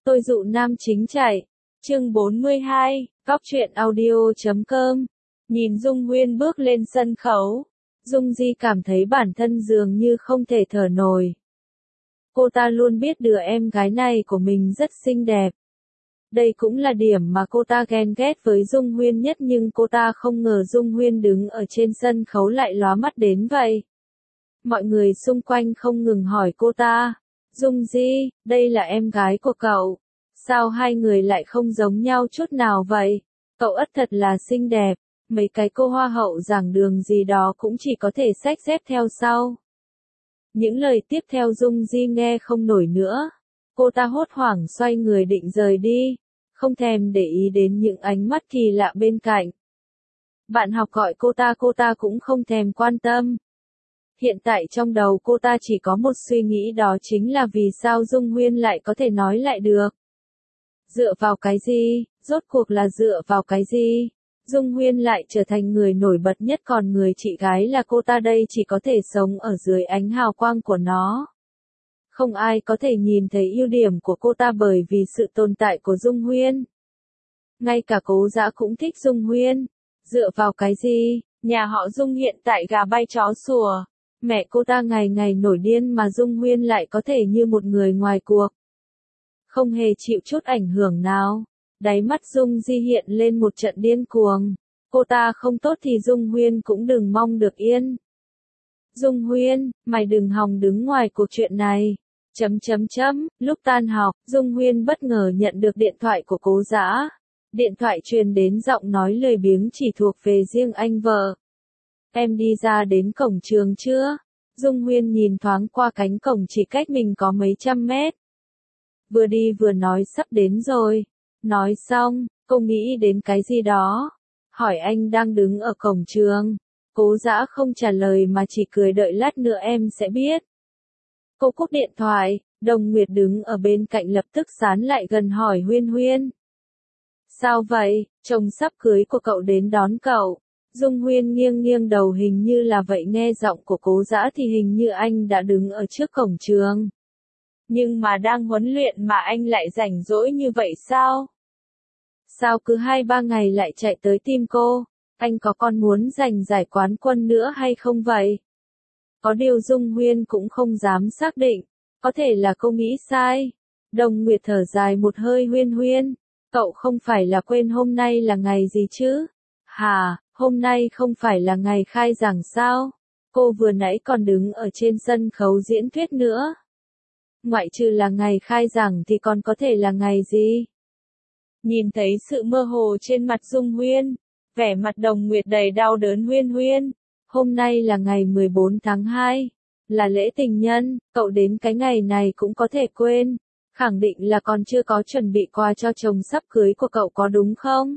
Tôi dụ nam chính chạy. Chương 42, Góc truyện audio.com. Nhìn Dung Huyên bước lên sân khấu, Dung Di cảm thấy bản thân dường như không thể thở nổi. Cô ta luôn biết đứa em gái này của mình rất xinh đẹp. Đây cũng là điểm mà cô ta ghen ghét với Dung Huyên nhất, nhưng cô ta không ngờ Dung Huyên đứng ở trên sân khấu lại lóa mắt đến vậy. Mọi người xung quanh không ngừng hỏi cô ta, Dung Di, đây là em gái của cậu. Sao hai người lại không giống nhau chút nào vậy? Cậu ất thật là xinh đẹp, mấy cái cô hoa hậu giảng đường gì đó cũng chỉ có thể xách xếp theo sau. Những lời tiếp theo Dung Di nghe không nổi nữa. Cô ta hốt hoảng xoay người định rời đi, không thèm để ý đến những ánh mắt kỳ lạ bên cạnh. Bạn học gọi cô ta cũng không thèm quan tâm. Hiện tại trong đầu cô ta chỉ có một suy nghĩ, đó chính là vì sao Dung Huyên lại có thể nói lại được. Dựa vào cái gì, rốt cuộc là dựa vào cái gì? Dung Huyên lại trở thành người nổi bật nhất, còn người chị gái là cô ta đây chỉ có thể sống ở dưới ánh hào quang của nó. Không ai có thể nhìn thấy ưu điểm của cô ta bởi vì sự tồn tại của Dung Huyên. Ngay cả Cố Dã cũng thích Dung Huyên. Dựa vào cái gì? Nhà họ Dung hiện tại gà bay chó sủa. Mẹ cô ta ngày ngày nổi điên mà Dung Huyên lại có thể như một người ngoài cuộc. Không hề chịu chút ảnh hưởng nào. Đáy mắt Dung Di hiện lên một trận điên cuồng. Cô ta không tốt thì Dung Huyên cũng đừng mong được yên. Dung Huyên, mày đừng hòng đứng ngoài cuộc chuyện này. Lúc tan học, Dung Huyên bất ngờ nhận được điện thoại của Cố Dã. Điện thoại truyền đến giọng nói lười biếng chỉ thuộc về riêng anh vợ. Em đi ra đến cổng trường chưa? Dung Huyên nhìn thoáng qua cánh cổng chỉ cách mình có mấy trăm mét. Vừa đi vừa nói sắp đến rồi. Nói xong, cô nghĩ đến cái gì đó. Hỏi anh đang đứng ở cổng trường. Cố Dã không trả lời mà chỉ cười, đợi lát nữa em sẽ biết. Cô cúp điện thoại, Đồng Nguyệt đứng ở bên cạnh lập tức sán lại gần hỏi Huyên Huyên. Sao vậy, chồng sắp cưới của cậu đến đón cậu. Dung Huyên nghiêng nghiêng đầu hình như là vậy, nghe giọng của Cố Dã thì hình như anh đã đứng ở trước cổng trường. Nhưng mà đang huấn luyện mà anh lại rảnh rỗi như vậy sao? Sao cứ 2-3 ngày lại chạy tới tìm cô? Anh có còn muốn giành giải quán quân nữa hay không vậy? Có điều Dung Huyên cũng không dám xác định. Có thể là cô nghĩ sai. Đồng Nguyệt thở dài một hơi. Huyên Huyên, cậu không phải là quên hôm nay là ngày gì chứ? Hả, hôm nay không phải là ngày khai giảng sao? Cô vừa nãy còn đứng ở trên sân khấu diễn thuyết nữa. Ngoại trừ là ngày khai giảng thì còn có thể là ngày gì? Nhìn thấy sự mơ hồ trên mặt Dung Huyên, vẻ mặt Đồng Nguyệt đầy đau đớn. Huyên Huyên, hôm nay là ngày 14 tháng 2, là lễ tình nhân, cậu đến cái ngày này cũng có thể quên, khẳng định là còn chưa có chuẩn bị quà cho chồng sắp cưới của cậu có đúng không?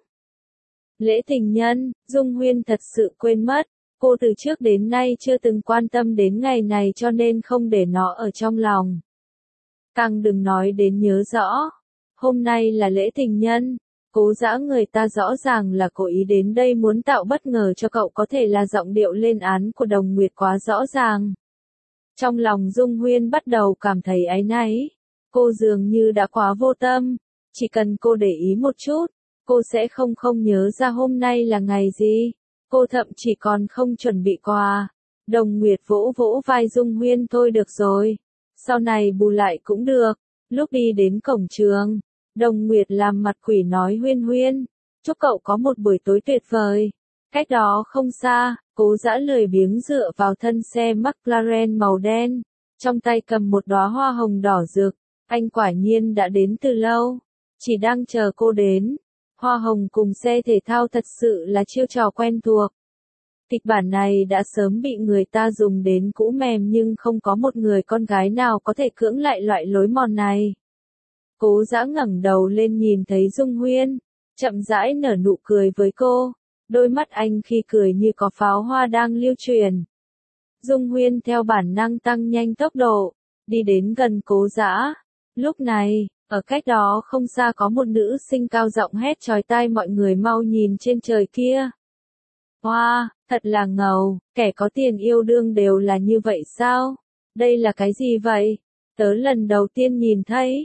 Lễ tình nhân, Dung Huyên thật sự quên mất, cô từ trước đến nay chưa từng quan tâm đến ngày này cho nên không để nó ở trong lòng. Càng đừng nói đến nhớ rõ. Hôm nay là lễ tình nhân, Cố Dã người ta rõ ràng là cố ý đến đây muốn tạo bất ngờ cho cậu, có thể là giọng điệu lên án của Đồng Nguyệt quá rõ ràng. Trong lòng Dung Huyên bắt đầu cảm thấy áy náy. Cô dường như đã quá vô tâm, chỉ cần cô để ý một chút, cô sẽ không nhớ ra hôm nay là ngày gì. Cô thậm chí còn không chuẩn bị quà. Đồng Nguyệt vỗ vỗ vai Dung Huyên, thôi được rồi. Sau này bù lại cũng được. Lúc đi đến cổng trường, Đồng Nguyệt làm mặt quỷ nói Huyên Huyên, chúc cậu có một buổi tối tuyệt vời. Cách đó không xa, Cố Dã lười biếng dựa vào thân xe McLaren màu đen, trong tay cầm một đóa hoa hồng đỏ rực. Anh quả nhiên đã đến từ lâu, chỉ đang chờ cô đến. Hoa hồng cùng xe thể thao thật sự là chiêu trò quen thuộc. Kịch bản này đã sớm bị người ta dùng đến cũ mềm, nhưng không có một người con gái nào có thể cưỡng lại loại lối mòn này. Cố Dã ngẩng đầu lên nhìn thấy Dung Huyên, chậm rãi nở nụ cười với cô. Đôi mắt anh khi cười như có pháo hoa đang lưu truyền. Dung Huyên theo bản năng tăng nhanh tốc độ, đi đến gần Cố Dã. Lúc này, ở cách đó không xa có một nữ sinh cao giọng hét chói tai, mọi người mau nhìn trên trời kia. Wow, thật là ngầu, kẻ có tiền yêu đương đều là như vậy sao? Đây là cái gì vậy? Tớ lần đầu tiên nhìn thấy.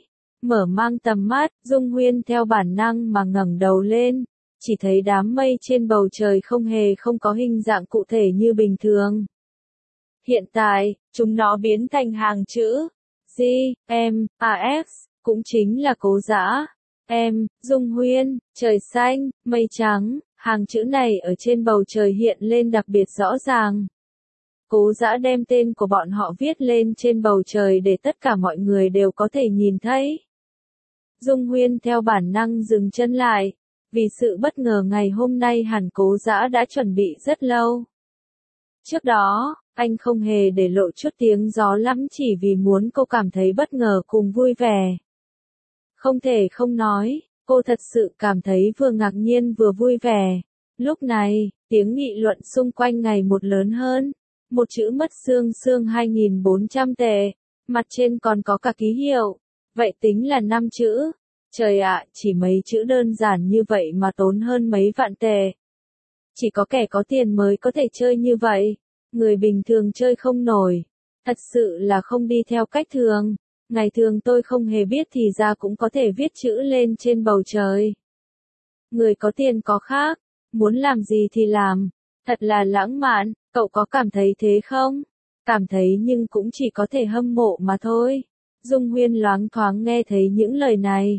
Mở mang tầm mắt, Dung Huyên theo bản năng mà ngẩng đầu lên, chỉ thấy đám mây trên bầu trời không có hình dạng cụ thể như bình thường. Hiện tại, chúng nó biến thành hàng chữ G, M, A, X, cũng chính là Cố Dã. M, Dung Huyên, trời xanh, mây trắng, hàng chữ này ở trên bầu trời hiện lên đặc biệt rõ ràng. Cố Dã đem tên của bọn họ viết lên trên bầu trời để tất cả mọi người đều có thể nhìn thấy. Dung Huyên theo bản năng dừng chân lại, vì sự bất ngờ ngày hôm nay hẳn Cố Dã đã chuẩn bị rất lâu. Trước đó, anh không hề để lộ chút tiếng gió lắm chỉ vì muốn cô cảm thấy bất ngờ cùng vui vẻ. Không thể không nói, cô thật sự cảm thấy vừa ngạc nhiên vừa vui vẻ. Lúc này, tiếng nghị luận xung quanh ngày một lớn hơn. Một chữ mất xương 2400 tệ, mặt trên còn có cả ký hiệu. Vậy tính là 5 chữ. Trời ạ, chỉ mấy chữ đơn giản như vậy mà tốn hơn mấy vạn tệ. Chỉ có kẻ có tiền mới có thể chơi như vậy. Người bình thường chơi không nổi. Thật sự là không đi theo cách thường. Ngày thường tôi không hề biết thì ra cũng có thể viết chữ lên trên bầu trời. Người có tiền có khác, muốn làm gì thì làm. Thật là lãng mạn, cậu có cảm thấy thế không? Cảm thấy nhưng cũng chỉ có thể hâm mộ mà thôi. Dung Huyên loáng thoáng nghe thấy những lời này.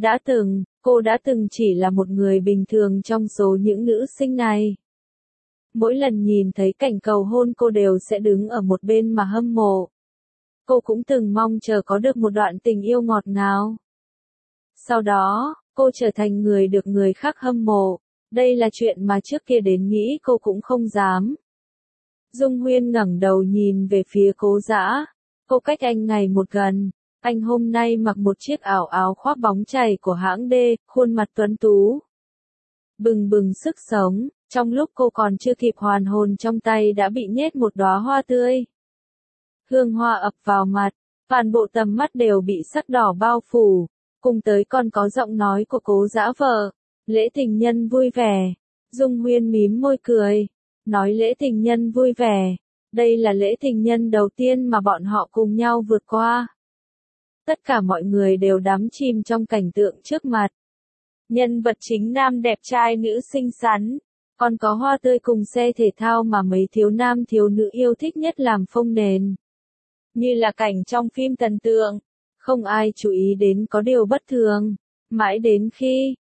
Cô đã từng chỉ là một người bình thường trong số những nữ sinh này. Mỗi lần nhìn thấy cảnh cầu hôn cô đều sẽ đứng ở một bên mà hâm mộ. Cô cũng từng mong chờ có được một đoạn tình yêu ngọt ngào. Sau đó, cô trở thành người được người khác hâm mộ. Đây là chuyện mà trước kia đến nghĩ cô cũng không dám. Dung Huyên ngẩng đầu nhìn về phía Cố Dã. Cô cách anh ngày một gần. Anh hôm nay mặc một chiếc áo khoác bóng chảy của hãng D, khuôn mặt tuấn tú. Bừng bừng sức sống, trong lúc cô còn chưa kịp hoàn hồn trong tay đã bị nhét một đóa hoa tươi. Hương hoa ập vào mặt, toàn bộ tầm mắt đều bị sắc đỏ bao phủ, cùng tới còn có giọng nói của Cố Dã vợ. Lễ tình nhân vui vẻ. Dung Huyên mím môi cười, nói lễ tình nhân vui vẻ. Đây là lễ tình nhân đầu tiên mà bọn họ cùng nhau vượt qua. Tất cả mọi người đều đắm chìm trong cảnh tượng trước mặt. Nhân vật chính nam đẹp trai nữ xinh xắn, còn có hoa tươi cùng xe thể thao mà mấy thiếu nam thiếu nữ yêu thích nhất làm phông nền. Như là cảnh trong phim thần tượng, không ai chú ý đến có điều bất thường. Mãi đến khi,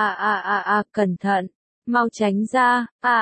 cẩn thận, mau tránh ra,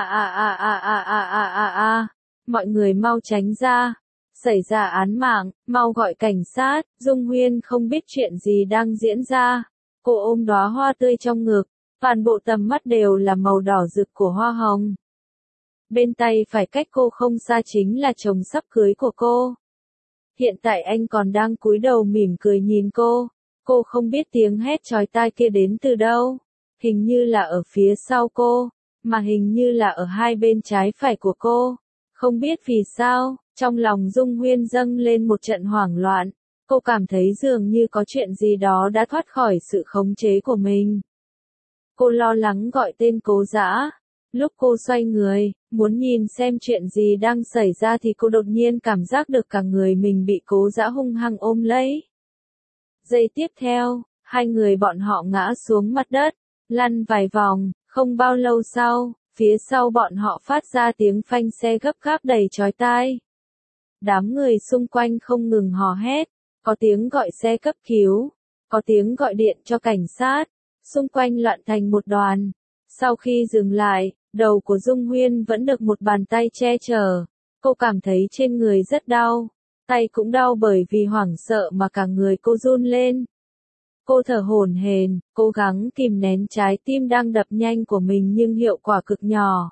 mọi người mau tránh ra, xảy ra án mạng, mau gọi cảnh sát. Dung Huyên không biết chuyện gì đang diễn ra, cô ôm đóa hoa tươi trong ngực, toàn bộ tầm mắt đều là màu đỏ rực của hoa hồng. Bên tay phải cách cô không xa chính là chồng sắp cưới của cô. Hiện tại anh còn đang cúi đầu mỉm cười nhìn cô. Cô không biết tiếng hét chói tai kia đến từ đâu. Hình như là ở phía sau cô, mà hình như là ở hai bên trái phải của cô. Không biết vì sao, trong lòng Dung Huyên dâng lên một trận hoảng loạn. Cô cảm thấy dường như có chuyện gì đó đã thoát khỏi sự khống chế của mình. Cô lo lắng gọi tên Cố Dã. Lúc cô xoay người, muốn nhìn xem chuyện gì đang xảy ra thì cô đột nhiên cảm giác được cả người mình bị Cố Dã hung hăng ôm lấy. Giây tiếp theo, hai người bọn họ ngã xuống mặt đất, lăn vài vòng, không bao lâu sau, phía sau bọn họ phát ra tiếng phanh xe gấp gáp đầy chói tai. Đám người xung quanh không ngừng hò hét, có tiếng gọi xe cấp cứu, có tiếng gọi điện cho cảnh sát, xung quanh loạn thành một đoàn. Sau khi dừng lại, đầu của Dung Huyên vẫn được một bàn tay che chở, cô cảm thấy trên người rất đau. Tay cũng đau bởi vì hoảng sợ mà cả người cô run lên. Cô thở hổn hển, cố gắng kìm nén trái tim đang đập nhanh của mình nhưng hiệu quả cực nhỏ.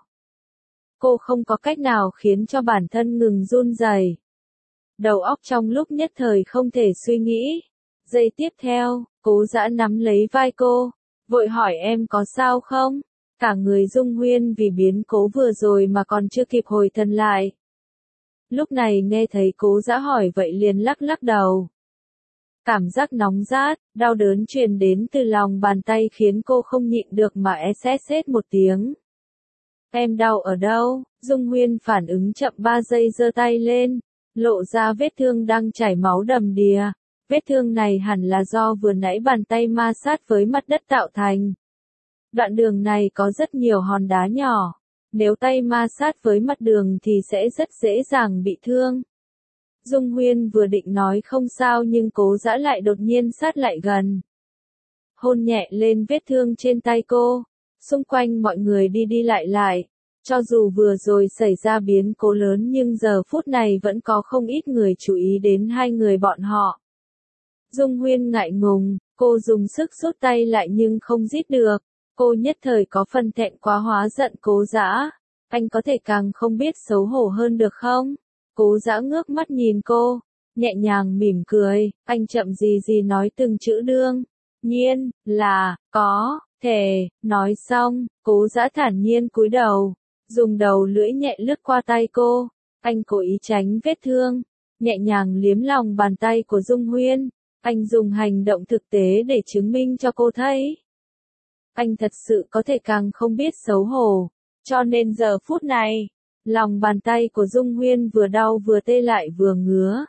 Cô không có cách nào khiến cho bản thân ngừng run rẩy. Đầu óc trong lúc nhất thời không thể suy nghĩ. Giây tiếp theo, Cố Dã nắm lấy vai cô, vội hỏi em có sao không? Cả người Dung Huyên vì biến cố vừa rồi mà còn chưa kịp hồi thần lại. Lúc này nghe thấy Cố Dã hỏi vậy liền lắc lắc đầu. Cảm giác nóng rát, đau đớn truyền đến từ lòng bàn tay khiến cô không nhịn được mà sét một tiếng. Em đau ở đâu? Dung Huyên phản ứng chậm 3 giây giơ tay lên, lộ ra vết thương đang chảy máu đầm đìa. Vết thương này hẳn là do vừa nãy bàn tay ma sát với mặt đất tạo thành. Đoạn đường này có rất nhiều hòn đá nhỏ. Nếu tay ma sát với mặt đường thì sẽ rất dễ dàng bị thương. Dung Huyên vừa định nói không sao nhưng Cố Dã lại đột nhiên sát lại gần. Hôn nhẹ lên vết thương trên tay cô. Xung quanh mọi người đi đi lại lại. Cho dù vừa rồi xảy ra biến cố lớn nhưng giờ phút này vẫn có không ít người chú ý đến hai người bọn họ. Dung Huyên ngại ngùng, cô dùng sức rút tay lại nhưng không rít được. Cô nhất thời có phần thẹn quá hóa giận Cố Dã. Anh có thể càng không biết xấu hổ hơn được không? Cố Dã ngước mắt nhìn cô, nhẹ nhàng mỉm cười, anh chậm gì gì nói từng chữ đương nhiên là có thể. Nói xong, Cố Dã thản nhiên cúi đầu, dùng đầu lưỡi nhẹ lướt qua tay cô. Anh cố ý tránh vết thương, nhẹ nhàng liếm lòng bàn tay của Dung Huyên. Anh dùng hành động thực tế để chứng minh cho cô thấy. Anh thật sự có thể càng không biết xấu hổ. Cho nên giờ phút này, lòng bàn tay của Dung Huyên vừa đau vừa tê lại vừa ngứa.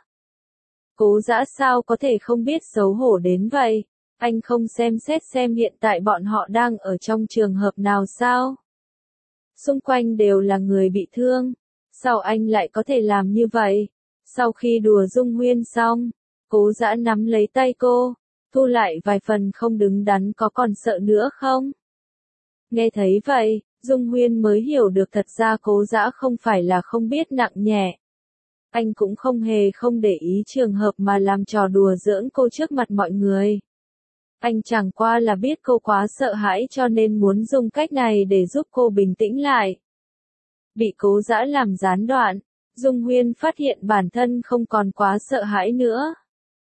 Cố Dã sao có thể không biết xấu hổ đến vậy? Anh không xem xét xem hiện tại bọn họ đang ở trong trường hợp nào sao? Xung quanh đều là người bị thương. Sao anh lại có thể làm như vậy? Sau khi đùa Dung Huyên xong, Cố Dã nắm lấy tay cô, thu lại vài phần không đứng đắn, có còn sợ nữa không? Nghe thấy vậy, Dung Huyên mới hiểu được thật ra Cố Dã không phải là không biết nặng nhẹ. Anh cũng không hề không để ý trường hợp mà làm trò đùa giỡn cô trước mặt mọi người. Anh chẳng qua là biết cô quá sợ hãi cho nên muốn dùng cách này để giúp cô bình tĩnh lại. Bị Cố Dã làm gián đoạn, Dung Huyên phát hiện bản thân không còn quá sợ hãi nữa.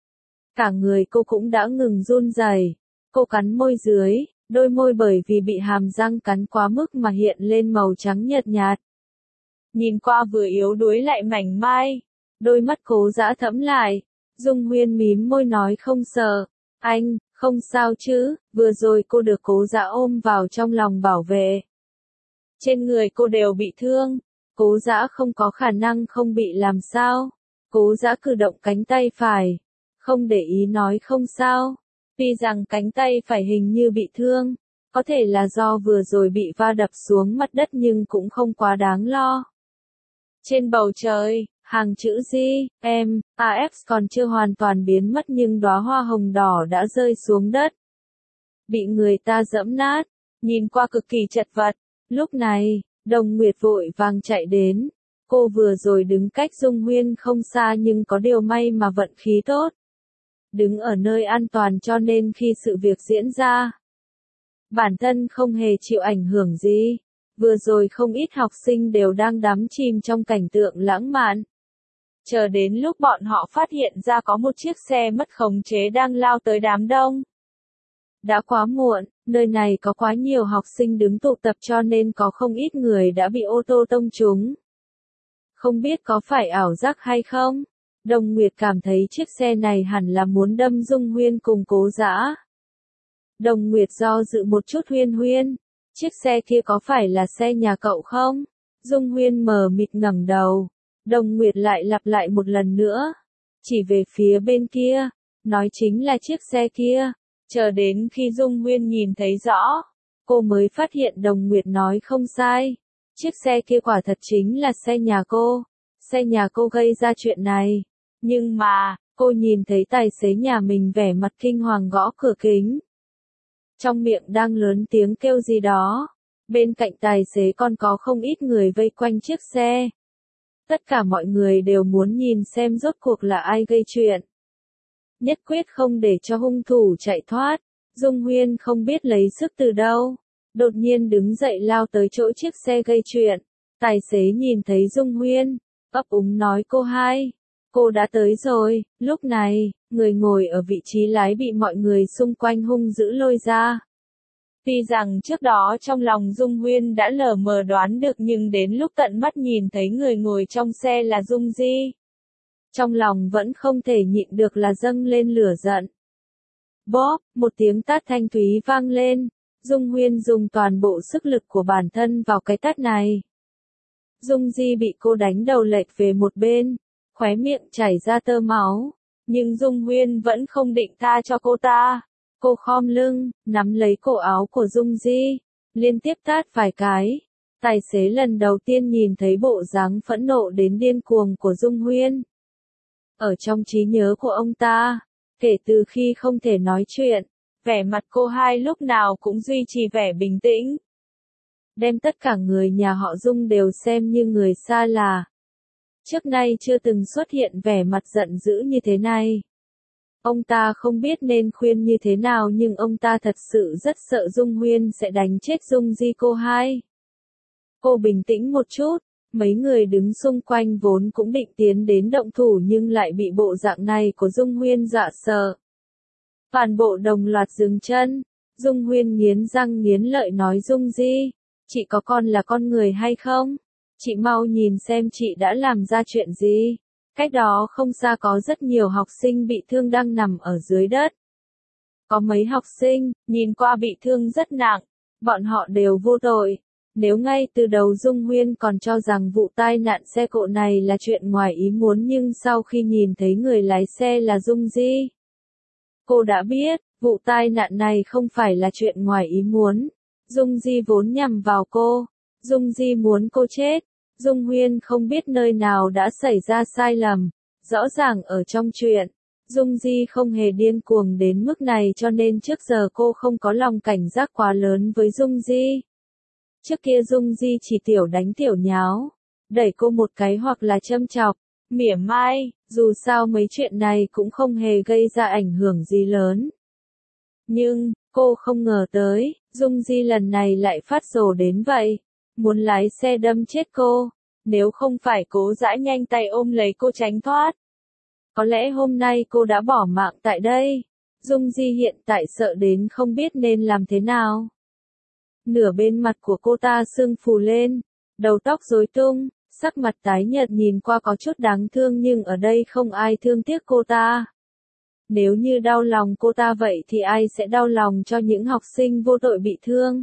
Cả người cô cũng đã ngừng run rẩy. Cô cắn môi dưới, đôi môi bởi vì bị hàm răng cắn quá mức mà hiện lên màu trắng nhợt nhạt. Nhìn qua vừa yếu đuối lại mảnh mai, đôi mắt Cố Dã thẫm lại. Dung Huyên mím môi nói không sợ. Anh, không sao chứ? Vừa rồi cô được Cố Dã ôm vào trong lòng bảo vệ. Trên người cô đều bị thương, Cố Dã không có khả năng không bị làm sao. Cố Dã cử động cánh tay phải, không để ý nói không sao. Tuy rằng cánh tay phải hình như bị thương, có thể là do vừa rồi bị va đập xuống mặt đất nhưng cũng không quá đáng lo. Trên bầu trời, hàng chữ G, M, A, F còn chưa hoàn toàn biến mất nhưng đóa hoa hồng đỏ đã rơi xuống đất. Bị người ta giẫm nát, nhìn qua cực kỳ chật vật. Lúc này, Đồng Nguyệt vội vàng chạy đến. Cô vừa rồi đứng cách Dung Huyên không xa nhưng có điều may mà vận khí tốt. Đứng ở nơi an toàn cho nên khi sự việc diễn ra, bản thân không hề chịu ảnh hưởng gì. Vừa rồi không ít học sinh đều đang đắm chìm trong cảnh tượng lãng mạn. Chờ đến lúc bọn họ phát hiện ra có một chiếc xe mất khống chế đang lao tới đám đông. Đã quá muộn, nơi này có quá nhiều học sinh đứng tụ tập cho nên có không ít người đã bị ô tô tông trúng. Không biết có phải ảo giác hay không? Đồng Nguyệt cảm thấy chiếc xe này hẳn là muốn đâm Dung Huyên cùng Cố Dã. Đồng Nguyệt do dự một chút. Huyên Huyên, chiếc xe kia có phải là xe nhà cậu không? Dung Huyên mờ mịt ngẩng đầu. Đồng Nguyệt lại lặp lại một lần nữa, chỉ về phía bên kia, nói chính là chiếc xe kia. Chờ đến khi Dung Huyên nhìn thấy rõ, cô mới phát hiện Đồng Nguyệt nói không sai. Chiếc xe kia quả thật chính là xe nhà cô. Xe nhà cô gây ra chuyện này. Nhưng mà, cô nhìn thấy tài xế nhà mình vẻ mặt kinh hoàng gõ cửa kính. Trong miệng đang lớn tiếng kêu gì đó. Bên cạnh tài xế còn có không ít người vây quanh chiếc xe. Tất cả mọi người đều muốn nhìn xem rốt cuộc là ai gây chuyện. Nhất quyết không để cho hung thủ chạy thoát. Dung Huyên không biết lấy sức từ đâu. Đột nhiên đứng dậy lao tới chỗ chiếc xe gây chuyện. Tài xế nhìn thấy Dung Huyên, ấp úng nói cô hai. Cô đã tới rồi. Lúc này, người ngồi ở vị trí lái bị mọi người xung quanh hung dữ lôi ra. Tuy rằng trước đó trong lòng Dung Huyên đã lờ mờ đoán được nhưng đến lúc tận mắt nhìn thấy người ngồi trong xe là Dung Di, trong lòng vẫn không thể nhịn được là dâng lên lửa giận. Bóp, một tiếng tát thanh thúy vang lên. Dung Huyên dùng toàn bộ sức lực của bản thân vào cái tát này. Dung Di bị cô đánh đầu lệch về một bên, khóe miệng chảy ra tơ máu. Nhưng Dung Huyên vẫn không định tha cho cô ta. Cô khom lưng, nắm lấy cổ áo của Dung Di, liên tiếp tát vài cái. Tài xế lần đầu tiên nhìn thấy bộ dáng phẫn nộ đến điên cuồng của Dung Huyên. Ở trong trí nhớ của ông ta, kể từ khi không thể nói chuyện, vẻ mặt cô hai lúc nào cũng duy trì vẻ bình tĩnh. Đem tất cả người nhà họ Dung đều xem như người xa lạ. Trước nay chưa từng xuất hiện vẻ mặt giận dữ như thế này. Ông ta không biết nên khuyên như thế nào nhưng ông ta thật sự rất sợ Dung Huyên sẽ đánh chết Dung Di cô hai. Cô bình tĩnh một chút, mấy người đứng xung quanh vốn cũng định tiến đến động thủ nhưng lại bị bộ dạng này của Dung Huyên dọa sợ. Toàn bộ đồng loạt dừng chân, Dung Huyên nghiến răng nghiến lợi nói Dung Di, chị có con là con người hay không? Chị mau nhìn xem chị đã làm ra chuyện gì. Cách đó không xa có rất nhiều học sinh bị thương đang nằm ở dưới đất. Có mấy học sinh, nhìn qua bị thương rất nặng, bọn họ đều vô tội. Nếu ngay từ đầu Dung Huyên còn cho rằng vụ tai nạn xe cộ này là chuyện ngoài ý muốn nhưng sau khi nhìn thấy người lái xe là Dung Di, cô đã biết, vụ tai nạn này không phải là chuyện ngoài ý muốn. Dung Di vốn nhằm vào cô. Dung Di muốn cô chết. Dung Huyên không biết nơi nào đã xảy ra sai lầm. Rõ ràng ở trong chuyện, Dung Di không hề điên cuồng đến mức này cho nên trước giờ cô không có lòng cảnh giác quá lớn với Dung Di. Trước kia Dung Di chỉ tiểu đánh tiểu nháo, đẩy cô một cái hoặc là châm chọc, mỉa mai, dù sao mấy chuyện này cũng không hề gây ra ảnh hưởng gì lớn. Nhưng, cô không ngờ tới, Dung Di lần này lại phát rồ đến vậy, muốn lái xe đâm chết cô, nếu không phải cố dã nhanh tay ôm lấy cô tránh thoát. Có lẽ hôm nay cô đã bỏ mạng tại đây. Dung Di hiện tại sợ đến không biết nên làm thế nào. Nửa bên mặt của cô ta sưng phù lên, đầu tóc rối tung, sắc mặt tái nhợt nhìn qua có chút đáng thương nhưng ở đây không ai thương tiếc cô ta. Nếu như đau lòng cô ta vậy thì ai sẽ đau lòng cho những học sinh vô tội bị thương.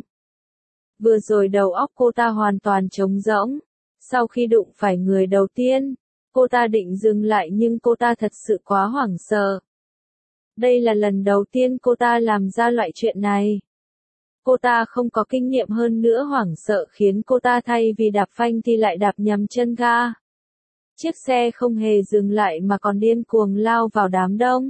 Vừa rồi đầu óc cô ta hoàn toàn trống rỗng. Sau khi đụng phải người đầu tiên, cô ta định dừng lại nhưng cô ta thật sự quá hoảng sợ. Đây là lần đầu tiên cô ta làm ra loại chuyện này. Cô ta không có kinh nghiệm hơn nữa hoảng sợ khiến cô ta thay vì đạp phanh thì lại đạp nhầm chân ga. Chiếc xe không hề dừng lại mà còn điên cuồng lao vào đám đông.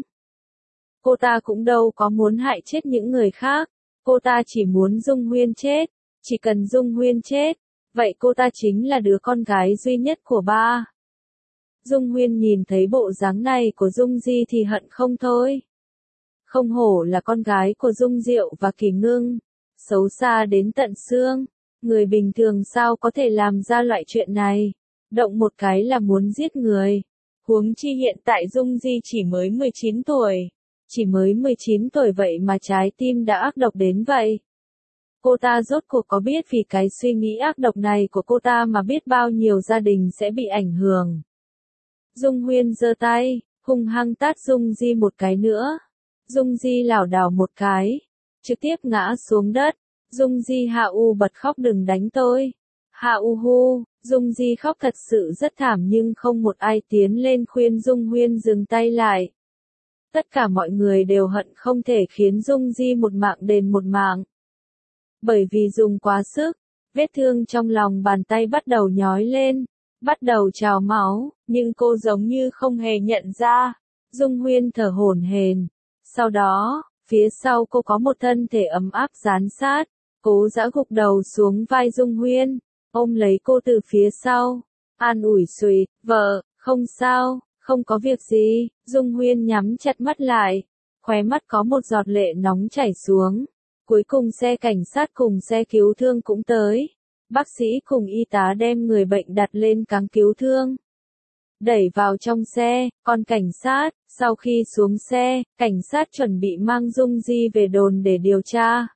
Cô ta cũng đâu có muốn hại chết những người khác. Cô ta chỉ muốn Dung Huyên chết. Chỉ cần Dung Huyên chết, vậy cô ta chính là đứa con gái duy nhất của ba. Dung Huyên nhìn thấy bộ dáng này của Dung Di thì hận không thôi. Không hổ là con gái của Dung Diệu và Kỳ Ngưng. Xấu xa đến tận xương. Người bình thường sao có thể làm ra loại chuyện này. Động một cái là muốn giết người. Huống chi hiện tại Dung Di chỉ mới 19 tuổi. Chỉ mới 19 tuổi vậy mà trái tim đã ác độc đến vậy. Cô ta rốt cuộc có biết vì cái suy nghĩ ác độc này của cô ta mà biết bao nhiêu gia đình sẽ bị ảnh hưởng. Dung Huyên giơ tay, hung hăng tát Dung Di một cái nữa. Dung Di lảo đảo một cái, trực tiếp ngã xuống đất. Dung Di hạ u bật khóc đừng đánh tôi. Hạ u hu, Dung Di khóc thật sự rất thảm nhưng không một ai tiến lên khuyên Dung Huyên dừng tay lại. Tất cả mọi người đều hận không thể khiến Dung Di một mạng đền một mạng. Bởi vì dùng quá sức, vết thương trong lòng bàn tay bắt đầu nhói lên, bắt đầu trào máu, nhưng cô giống như không hề nhận ra. Dung Huyên thở hổn hển. Sau đó, phía sau cô có một thân thể ấm áp dán sát, cố giã gục đầu xuống vai Dung Huyên, ôm lấy cô từ phía sau, an ủi xùi, vợ, không sao, không có việc gì. Dung Huyên nhắm chặt mắt lại, khóe mắt có một giọt lệ nóng chảy xuống. Cuối cùng xe cảnh sát cùng xe cứu thương cũng tới. Bác sĩ cùng y tá đem người bệnh đặt lên cáng cứu thương. Đẩy vào trong xe, còn cảnh sát, sau khi xuống xe, cảnh sát chuẩn bị mang Dung Di về đồn để điều tra.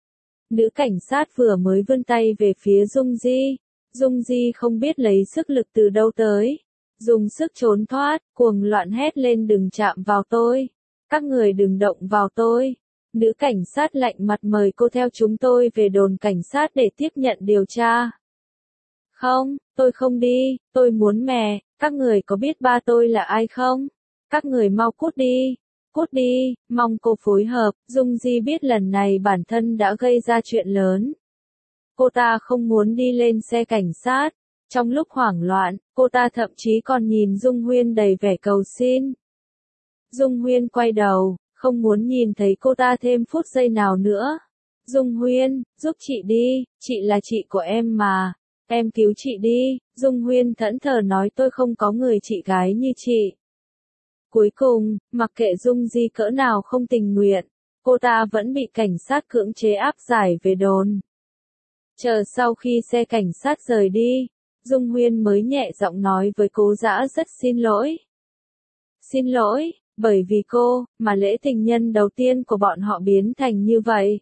Nữ cảnh sát vừa mới vươn tay về phía Dung Di. Dung Di không biết lấy sức lực từ đâu tới. Dùng sức trốn thoát, cuồng loạn hét lên đừng chạm vào tôi. Các người đừng động vào tôi. Nữ cảnh sát lạnh mặt mời cô theo chúng tôi về đồn cảnh sát để tiếp nhận điều tra. Không, tôi không đi, tôi muốn mẹ, các người có biết ba tôi là ai không? Các người mau cút đi, mong cô phối hợp. Dung Di biết lần này bản thân đã gây ra chuyện lớn. Cô ta không muốn đi lên xe cảnh sát. Trong lúc hoảng loạn, cô ta thậm chí còn nhìn Dung Huyên đầy vẻ cầu xin. Dung Huyên quay đầu, không muốn nhìn thấy cô ta thêm phút giây nào nữa. Dung Huyên, giúp chị đi, chị là chị của em mà. Em cứu chị đi. Dung Huyên thẫn thờ nói tôi không có người chị gái như chị. Cuối cùng, mặc kệ Dung Di cỡ nào không tình nguyện, cô ta vẫn bị cảnh sát cưỡng chế áp giải về đồn. Chờ sau khi xe cảnh sát rời đi, Dung Huyên mới nhẹ giọng nói với Cố Dã rất xin lỗi. Xin lỗi, bởi vì cô, mà lễ tình nhân đầu tiên của bọn họ biến thành như vậy.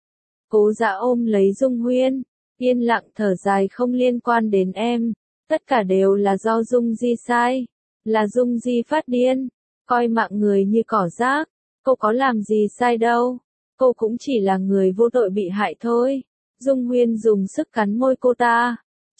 Cố Dã ôm lấy Dung Huyên, yên lặng thở dài không liên quan đến em, tất cả đều là do Dung Di sai, là Dung Di phát điên, coi mạng người như cỏ rác, cô có làm gì sai đâu, cô cũng chỉ là người vô tội bị hại thôi. Dung Huyên dùng sức cắn môi cô ta.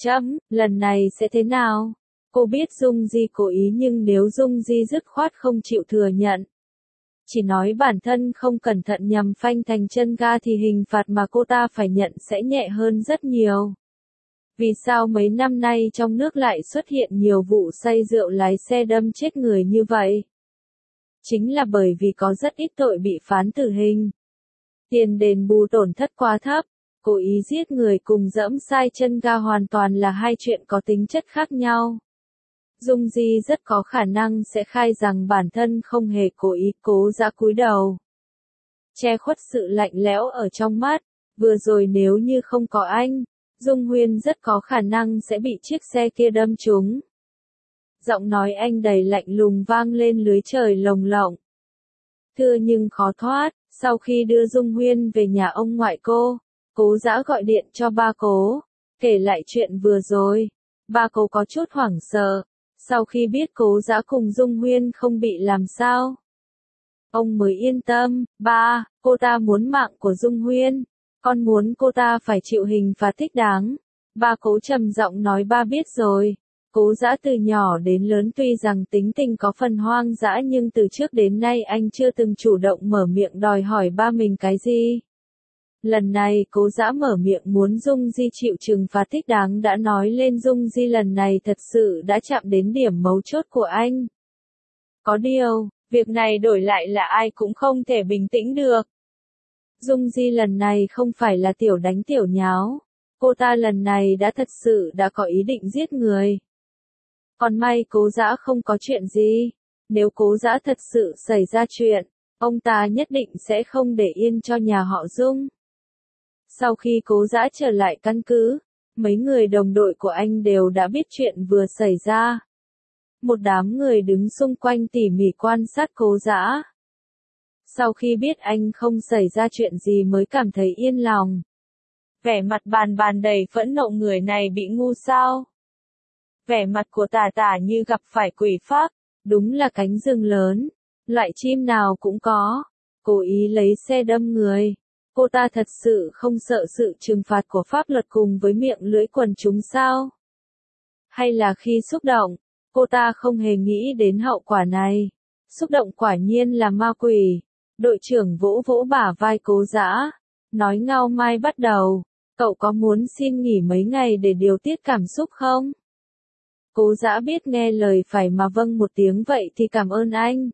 Lần này sẽ thế nào? Cô biết Dung Di cố ý nhưng nếu Dung Di dứt khoát không chịu thừa nhận, chỉ nói bản thân không cẩn thận nhằm phanh thành chân ga thì hình phạt mà cô ta phải nhận sẽ nhẹ hơn rất nhiều. Vì sao mấy năm nay trong nước lại xuất hiện nhiều vụ say rượu lái xe đâm chết người như vậy? Chính là bởi vì có rất ít tội bị phán tử hình. Tiền đền bù tổn thất quá thấp. Cố ý giết người cùng dẫm sai chân ga hoàn toàn là hai chuyện có tính chất khác nhau. Dung Di rất có khả năng sẽ khai rằng bản thân không hề cố ý. Cố Dã cúi đầu, che khuất sự lạnh lẽo ở trong mắt. Vừa rồi nếu như không có anh, Dung Huyên rất có khả năng sẽ bị chiếc xe kia đâm trúng. Giọng nói anh đầy lạnh lùng vang lên lưới trời lồng lộng. Thưa nhưng khó thoát, sau khi đưa Dung Huyên về nhà ông ngoại cô, Cố Dã gọi điện cho ba Cố, kể lại chuyện vừa rồi. Ba Cố có chút hoảng sợ, sau khi biết Cố Dã cùng Dung Huyên không bị làm sao. Ông mới yên tâm. Ba, cô ta muốn mạng của Dung Huyên, con muốn cô ta phải chịu hình phạt thích đáng. Ba Cố trầm giọng nói ba biết rồi. Cố Dã từ nhỏ đến lớn tuy rằng tính tình có phần hoang dã nhưng từ trước đến nay anh chưa từng chủ động mở miệng đòi hỏi ba mình cái gì. Lần này Cố Dã mở miệng muốn Dung Di chịu trừng phạt thích đáng đã nói lên Dung Di lần này thật sự đã chạm đến điểm mấu chốt của anh. Có điều, việc này đổi lại là ai cũng không thể bình tĩnh được. Dung Di lần này không phải là tiểu đánh tiểu nháo. Cô ta lần này đã thật sự đã có ý định giết người. Còn may Cố Dã không có chuyện gì. Nếu Cố Dã thật sự xảy ra chuyện, ông ta nhất định sẽ không để yên cho nhà họ Dung. Sau khi Cố Dã trở lại căn cứ, mấy người đồng đội của anh đều đã biết chuyện vừa xảy ra. Một đám người đứng xung quanh tỉ mỉ quan sát Cố Dã. Sau khi biết anh không xảy ra chuyện gì mới cảm thấy yên lòng. Vẻ mặt bàn đầy phẫn nộ, người này bị ngu sao? Vẻ mặt của Tả Tả như gặp phải quỷ phác, đúng là cánh rừng lớn, loại chim nào cũng có, cố ý lấy xe đâm người. Cô ta thật sự không sợ sự trừng phạt của pháp luật cùng với miệng lưỡi quần chúng sao? Hay là khi xúc động, cô ta không hề nghĩ đến hậu quả này? Xúc động quả nhiên là ma quỷ. Đội trưởng vỗ vỗ bả vai Cố Dã, nói ngao mai bắt đầu, cậu có muốn xin nghỉ mấy ngày để điều tiết cảm xúc không? Cố Dã biết nghe lời phải mà vâng một tiếng vậy thì cảm ơn anh.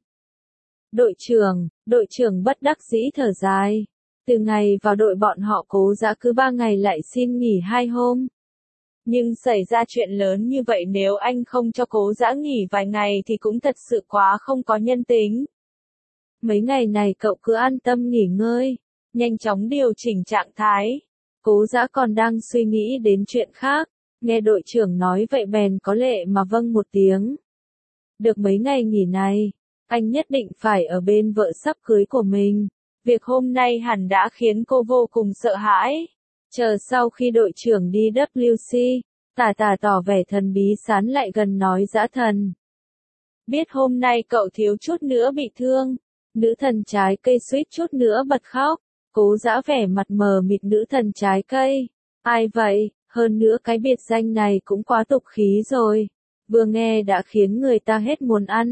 Đội trưởng bất đắc dĩ thở dài. Từ ngày vào đội bọn họ Cố Dã cứ 3 ngày lại xin nghỉ 2 hôm. Nhưng xảy ra chuyện lớn như vậy nếu anh không cho Cố Dã nghỉ vài ngày thì cũng thật sự quá không có nhân tính. Mấy ngày này cậu cứ an tâm nghỉ ngơi, nhanh chóng điều chỉnh trạng thái. Cố Dã còn đang suy nghĩ đến chuyện khác, nghe đội trưởng nói vậy bèn có lệ mà vâng một tiếng. Được mấy ngày nghỉ này, anh nhất định phải ở bên vợ sắp cưới của mình. Việc hôm nay hẳn đã khiến cô vô cùng sợ hãi. Chờ sau khi đội trưởng đi WC, Tả Tả tỏ vẻ thần bí sán lại gần nói Dã thần. Biết hôm nay cậu thiếu chút nữa bị thương. Nữ thần trái cây suýt chút nữa bật khóc. Cố Dã vẻ mặt mờ mịt, nữ thần trái cây. Ai vậy? Hơn nữa cái biệt danh này cũng quá tục khí rồi. Vừa nghe đã khiến người ta hết muốn ăn.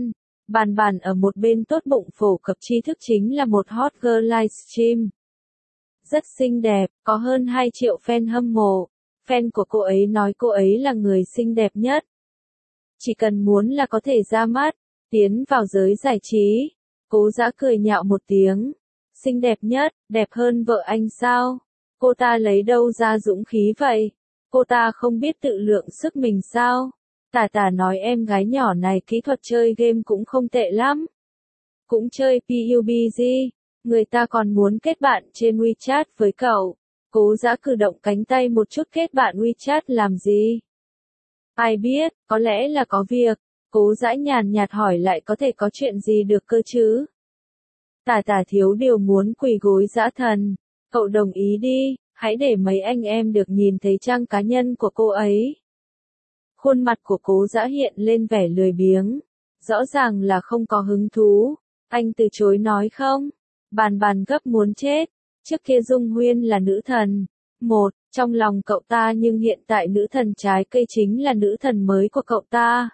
Bàn bàn ở một bên tốt bụng phổ cập tri thức chính là một hot girl livestream. Rất xinh đẹp, có hơn 2 triệu fan hâm mộ. Fan của cô ấy nói cô ấy là người xinh đẹp nhất. Chỉ cần muốn là có thể ra mắt, tiến vào giới giải trí. Cố Dã cười nhạo một tiếng. Xinh đẹp nhất, đẹp hơn vợ anh sao? Cô ta lấy đâu ra dũng khí vậy? Cô ta không biết tự lượng sức mình sao? Tả Tả nói em gái nhỏ này kỹ thuật chơi game cũng không tệ lắm. Cũng chơi PUBG, người ta còn muốn kết bạn trên WeChat với cậu. Cố Dã cử động cánh tay một chút, kết bạn WeChat làm gì? Ai biết, có lẽ là có việc. Cố Dã nhàn nhạt hỏi lại, có thể có chuyện gì được cơ chứ? Tả Tả thiếu điều muốn quỳ gối Dã Thần. Cậu đồng ý đi, hãy để mấy anh em được nhìn thấy trang cá nhân của cô ấy. Khuôn mặt của Cố Dã hiện lên vẻ lười biếng. Rõ ràng là không có hứng thú. Anh từ chối nói không. Bàn bàn gấp muốn chết. Trước kia Dung Huyên là nữ thần. Một, trong lòng cậu ta, nhưng hiện tại nữ thần trái cây chính là nữ thần mới của cậu ta.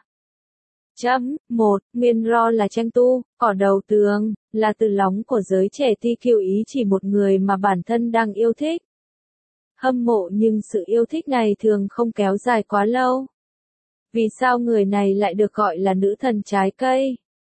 Một, nguyên ro là tranh tu, cỏ đầu tường, là từ lóng của giới trẻ ti kiêu ý chỉ một người mà bản thân đang yêu thích. Hâm mộ, nhưng sự yêu thích này thường không kéo dài quá lâu. Vì sao người này lại được gọi là nữ thần trái cây?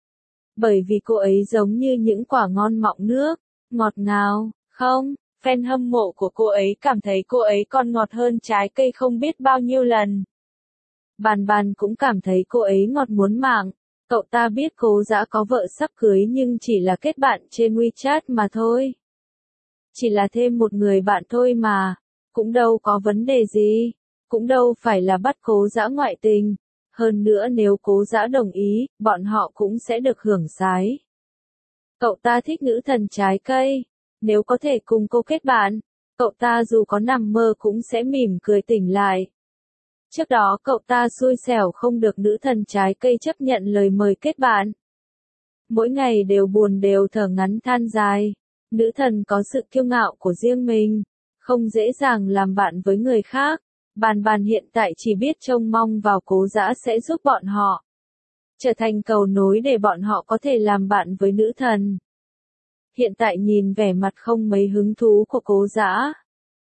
Bởi vì cô ấy giống như những quả ngon mọng nước, ngọt ngào, không? Fan hâm mộ của cô ấy cảm thấy cô ấy còn ngọt hơn trái cây không biết bao nhiêu lần. Bàn bàn cũng cảm thấy cô ấy ngọt muốn mạng. Cậu ta biết Cố Dã có vợ sắp cưới nhưng chỉ là kết bạn trên WeChat mà thôi. Chỉ là thêm một người bạn thôi mà. Cũng đâu có vấn đề gì. Cũng đâu phải là bắt Cố Dã ngoại tình. Hơn nữa nếu Cố Dã đồng ý, bọn họ cũng sẽ được hưởng sái. Cậu ta thích nữ thần trái cây. Nếu có thể cùng cô kết bạn, cậu ta dù có nằm mơ cũng sẽ mỉm cười tỉnh lại. Trước đó cậu ta xui xẻo không được nữ thần trái cây chấp nhận lời mời kết bạn. Mỗi ngày đều buồn đều thở ngắn than dài. Nữ thần có sự kiêu ngạo của riêng mình, không dễ dàng làm bạn với người khác. Bàn bàn hiện tại chỉ biết trông mong vào Cố Dã sẽ giúp bọn họ trở thành cầu nối để bọn họ có thể làm bạn với nữ thần. Hiện tại nhìn vẻ mặt không mấy hứng thú của Cố Dã,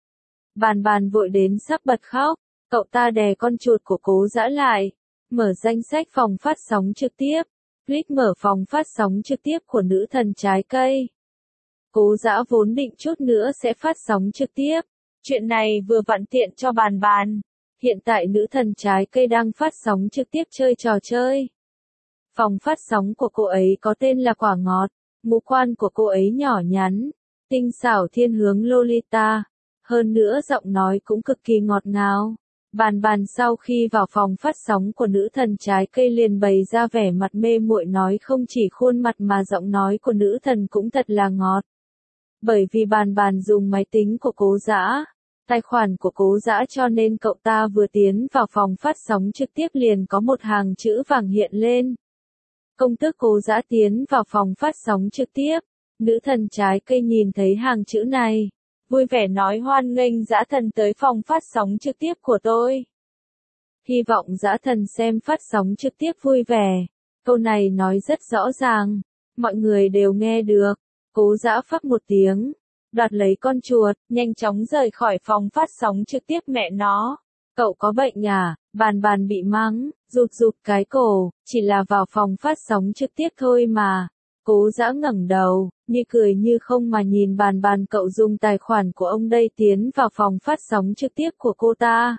bàn bàn vội đến sắp bật khóc. Cậu ta đè con chuột của Cố Dã lại, mở danh sách phòng phát sóng trực tiếp, click mở phòng phát sóng trực tiếp của nữ thần trái cây. Cố Dã vốn định chút nữa sẽ phát sóng trực tiếp. Chuyện này vừa vặn tiện cho bàn bàn. Hiện tại nữ thần trái cây đang phát sóng trực tiếp chơi trò chơi. Phòng phát sóng của cô ấy có tên là Quả Ngọt. Ngũ quan của cô ấy nhỏ nhắn, tinh xảo thiên hướng Lolita. Hơn nữa giọng nói cũng cực kỳ ngọt ngào. Bàn bàn sau khi vào phòng phát sóng của nữ thần trái cây liền bày ra vẻ mặt mê muội nói không chỉ khuôn mặt mà giọng nói của nữ thần cũng thật là ngọt. Bởi vì bàn bàn dùng máy tính của Cố Dã, tài khoản của Cố Dã cho nên cậu ta vừa tiến vào phòng phát sóng trực tiếp liền có một hàng chữ vàng hiện lên. Công tước Cố Dã tiến vào phòng phát sóng trực tiếp. Nữ thần trái cây nhìn thấy hàng chữ này, vui vẻ nói hoan nghênh Dã Thần tới phòng phát sóng trực tiếp của tôi. Hy vọng Dã Thần xem phát sóng trực tiếp vui vẻ. Câu này nói rất rõ ràng, mọi người đều nghe được. Cố Dã phắc một tiếng, đoạt lấy con chuột, nhanh chóng rời khỏi phòng phát sóng trực tiếp. Mẹ nó, cậu có bệnh à? Bàn bàn bị mắng, rụt rụt cái cổ, chỉ là vào phòng phát sóng trực tiếp thôi mà. Cố Dã ngẩng đầu, như cười như không mà nhìn bàn bàn, cậu dùng tài khoản của ông đây tiến vào phòng phát sóng trực tiếp của cô ta.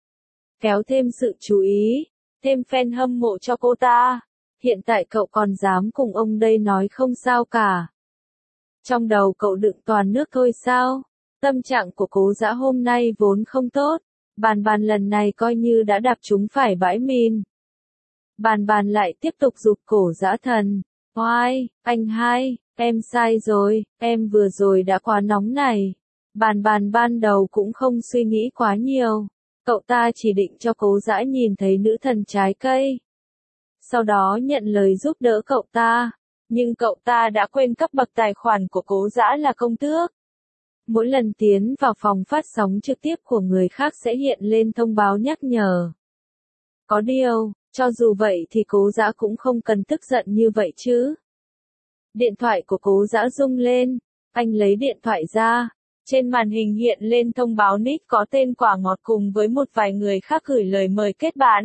Kéo thêm sự chú ý, thêm fan hâm mộ cho cô ta. Hiện tại cậu còn dám cùng ông đây nói không sao cả. Trong đầu cậu đựng toàn nước thôi sao? Tâm trạng của Cố Dã hôm nay vốn không tốt. Bàn bàn lần này coi như đã đạp trúng phải bãi mìn. Bàn bàn lại tiếp tục giục cổ Dã Thần. Oai, anh hai, em sai rồi, em vừa rồi đã quá nóng này. Bàn bàn ban đầu cũng không suy nghĩ quá nhiều. Cậu ta chỉ định cho Cố Dã nhìn thấy nữ thần trái cây. Sau đó nhận lời giúp đỡ cậu ta. Nhưng cậu ta đã quên cấp bậc tài khoản của Cố Dã là công tước. Mỗi lần tiến vào phòng phát sóng trực tiếp của người khác sẽ hiện lên thông báo nhắc nhở. Có điều, Cho dù vậy thì Cố Dã cũng không cần tức giận như vậy chứ. Điện thoại của Cố Dã rung lên, anh lấy điện thoại ra. Trên màn hình hiện lên thông báo nick có tên Quả Ngọt cùng với một vài người khác gửi lời mời kết bạn.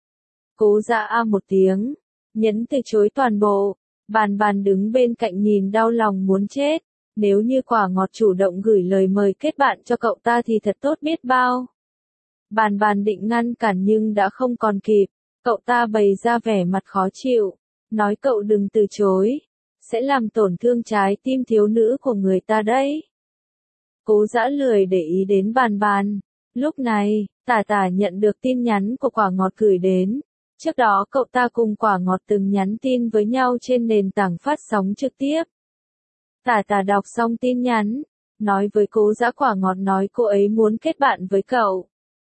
Cố Dã a một tiếng, nhấn từ chối toàn bộ. Bàn Bàn đứng bên cạnh nhìn đau lòng muốn chết. Nếu như Quả Ngọt chủ động gửi lời mời kết bạn cho cậu ta thì thật tốt biết bao. Bàn Bàn định ngăn cản nhưng đã không còn kịp. Cậu ta bày ra vẻ mặt khó chịu, nói cậu đừng từ chối, sẽ làm tổn thương trái tim thiếu nữ của người ta đấy. Cố Dã lười để ý đến Bàn Bàn. Lúc này, Tả Tả nhận được tin nhắn của Quả Ngọt gửi đến. Trước đó cậu ta cùng Quả Ngọt từng nhắn tin với nhau trên nền tảng phát sóng trực tiếp. Tả Tả đọc xong tin nhắn, nói với Cố Dã Quả Ngọt nói cô ấy muốn kết bạn với cậu.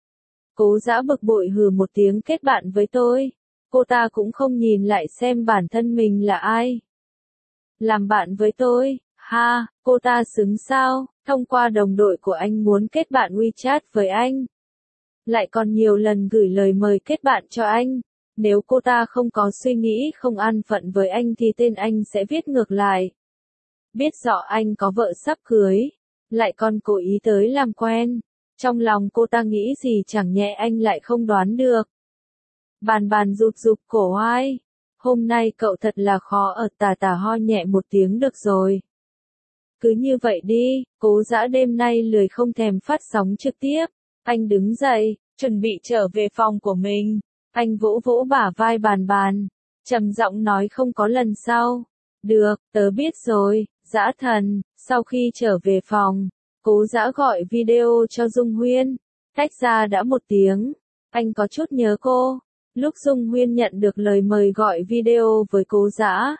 Cố Dã bực bội hừ một tiếng kết bạn với tôi. Cô ta cũng không nhìn lại xem bản thân mình là ai. Làm bạn với tôi, ha, cô ta xứng sao, thông qua đồng đội của anh muốn kết bạn WeChat với anh. Lại còn nhiều lần gửi lời mời kết bạn cho anh. Nếu cô ta không có suy nghĩ không an phận với anh thì tên anh sẽ viết ngược lại. Biết rõ anh có vợ sắp cưới, lại còn cố ý tới làm quen. Trong lòng cô ta nghĩ gì chẳng nhẽ anh lại không đoán được. Bàn Bàn rụt rụt cổ ai. Hôm nay cậu thật là khó ở. Tả Tả ho nhẹ một tiếng được rồi. Cứ như vậy đi, Cố Dã đêm nay lười không thèm phát sóng trực tiếp. Anh đứng dậy, chuẩn bị trở về phòng của mình. Anh vỗ vỗ bả vai Bàn Bàn, trầm giọng nói không có lần sau. Được, tớ biết rồi, Dã thần. Sau khi trở về phòng, Cố Dã gọi video cho Dung Huyên. Tách ra đã một tiếng. Anh có chút nhớ cô. Lúc Dung Huyên nhận được lời mời gọi video với Cố Dã,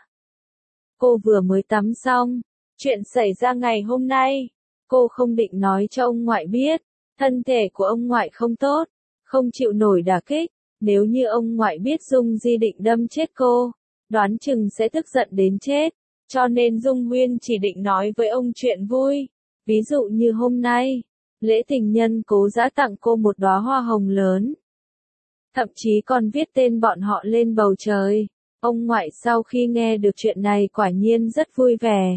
cô vừa mới tắm xong. Chuyện xảy ra ngày hôm nay, cô không định nói cho ông ngoại biết. Thân thể của ông ngoại không tốt, không chịu nổi đả kích. Nếu như ông ngoại biết Dung Di định đâm chết cô, đoán chừng sẽ tức giận đến chết. Cho nên Dung Huyên chỉ định nói với ông chuyện vui. Ví dụ như hôm nay, lễ tình nhân Cố Dã tặng cô một đóa hoa hồng lớn. Thậm chí còn viết tên bọn họ lên bầu trời. Ông ngoại sau khi nghe được chuyện này quả nhiên rất vui vẻ.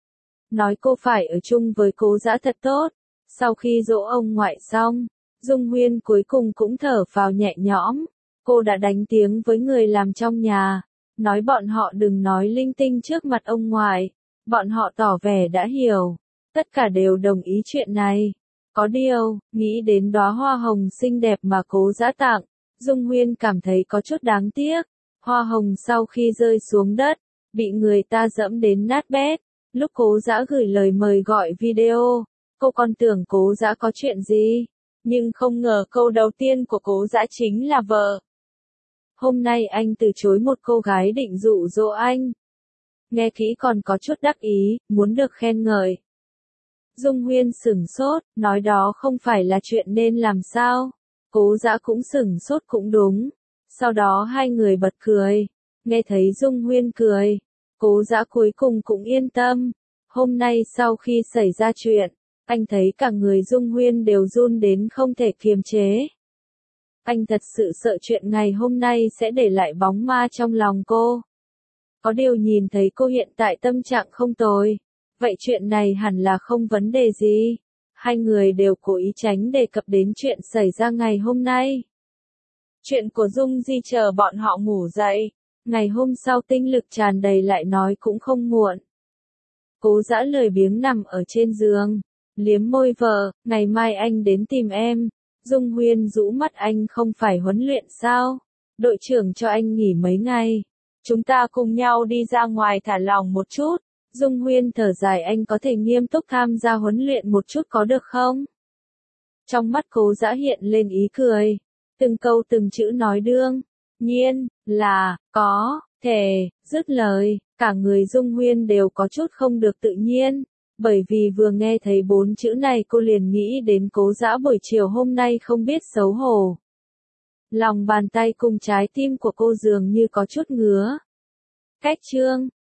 Nói cô phải ở chung với Cố Dã thật tốt. Sau khi dỗ ông ngoại xong, Dung Huyên cuối cùng cũng thở phào nhẹ nhõm. Cô đã đánh tiếng với người làm trong nhà, nói bọn họ đừng nói linh tinh trước mặt ông ngoại. Bọn họ tỏ vẻ đã hiểu. Tất cả đều đồng ý chuyện này. Có điều, nghĩ đến đóa hoa hồng xinh đẹp mà Cố Dã tặng, Dung Huyên cảm thấy có chút đáng tiếc. Hoa hồng sau khi rơi xuống đất, bị người ta dẫm đến nát bét. Lúc Cố Dã gửi lời mời gọi video, cô còn tưởng Cố Dã có chuyện gì. Nhưng không ngờ câu đầu tiên của Cố Dã chính là vợ. Hôm nay anh từ chối một cô gái định dụ dỗ anh. Nghe kỹ còn có chút đắc ý, muốn được khen ngợi. Dung Huyên sửng sốt, nói đó không phải là chuyện nên làm sao. Cố Dã cũng sửng sốt cũng đúng. Sau đó hai người bật cười. Nghe thấy Dung Huyên cười, Cố Dã cuối cùng cũng yên tâm. Hôm nay sau khi xảy ra chuyện, anh thấy cả người Dung Huyên đều run đến không thể kiềm chế. Anh thật sự sợ chuyện ngày hôm nay sẽ để lại bóng ma trong lòng cô. Có điều nhìn thấy cô hiện tại tâm trạng không tồi. Vậy chuyện này hẳn là không vấn đề gì. Hai người đều cố ý tránh đề cập đến chuyện xảy ra ngày hôm nay. Chuyện của Dung Di chờ bọn họ ngủ dậy. Ngày hôm sau tinh lực tràn đầy lại nói cũng không muộn. Cố Dã lười biếng nằm ở trên giường, liếm môi vợ, ngày mai anh đến tìm em. Dung Huyên rũ mắt anh không phải huấn luyện sao? Đội trưởng cho anh nghỉ mấy ngày. Chúng ta cùng nhau đi ra ngoài thả lỏng một chút. Dung Huyên thở dài anh có thể nghiêm túc tham gia huấn luyện một chút có được không? Trong mắt Cố Dã hiện lên ý cười. Từng câu từng chữ nói đương nhiên là có thể. Dứt lời, cả người Dung Huyên đều có chút không được tự nhiên. Bởi vì vừa nghe thấy 4 chữ này cô liền nghĩ đến Cố Dã buổi chiều hôm nay không biết xấu hổ. Lòng bàn tay cùng trái tim của cô dường như có chút ngứa. Cách chương